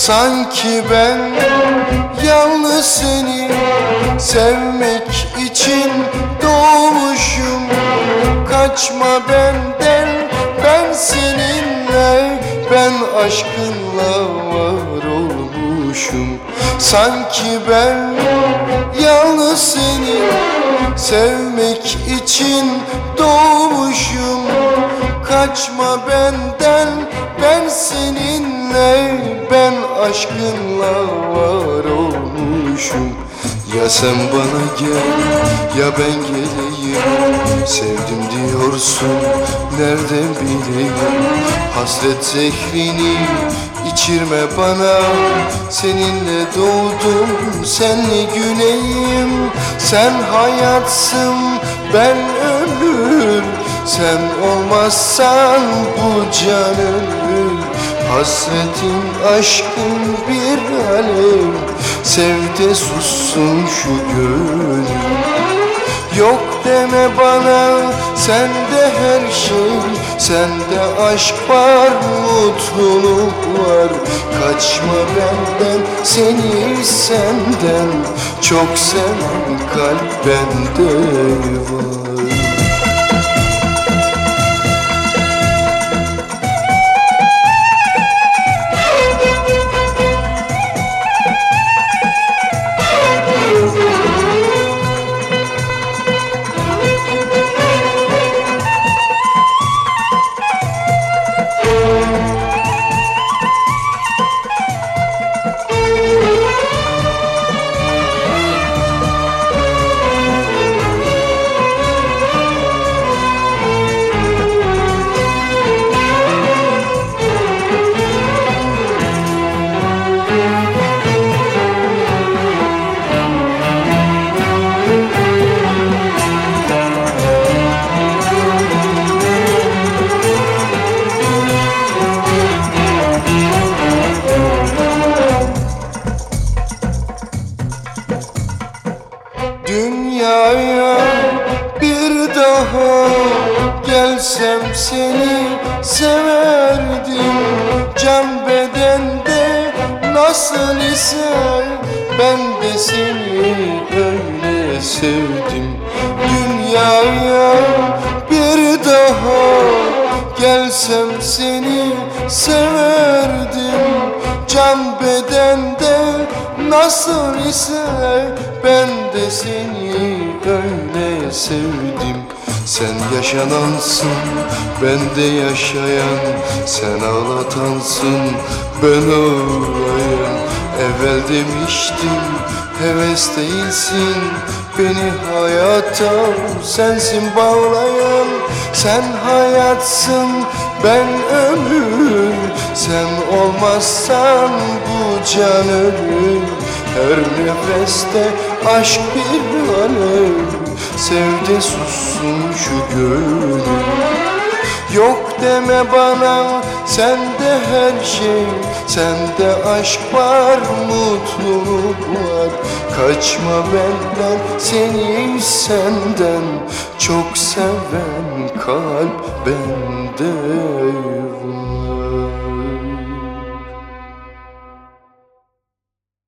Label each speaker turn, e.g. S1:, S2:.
S1: Sanki ben yalnız seni sevmek için doğmuşum. Kaçma benden, ben seninle, ben aşkınla var olmuşum. Sanki ben yalnız seni sevmek için doğmuşum. Kaçma benden, ben seninle, ben aşkınla var olmuşum. Ya sen bana gel, ya ben geleyim. Sevdim diyorsun, nereden bileyim? Hasret zehrini içirme bana. Seninle doğdum, senle güleyim. Sen hayatsın, ben ömür. Sen olmazsan bu can ölür. Hasretin aşkın bir alev, sev de sussun şu gönül. Yok deme bana, sende her şey, sende aşk var, mutluluk var. Kaçma benden, seni senden, çok seven kalp bende var. Dünyaya bir daha gelsem seni severdim. Can bedende nasıl ise ben de seni öyle sevdim. Dünyaya bir daha gelsem seni severdim. Can bedende nasıl ise ben de seni öyle sevdim. Sen yaşanansın, ben de yaşayan. Sen ağlatansın, ben ağlayan. Evvel demiştim, heves değilsin. Beni hayata sensin bağlayan. Sen hayatsın, ben ömür. Sen olmazsan bu can ölür. Her nefeste aşk bir alev, sev de sussun şu gönül. Yok deme bana, sende her şey, sende aşk var, mutluluk var. Kaçma benden, seni senden, çok seven kalp ben.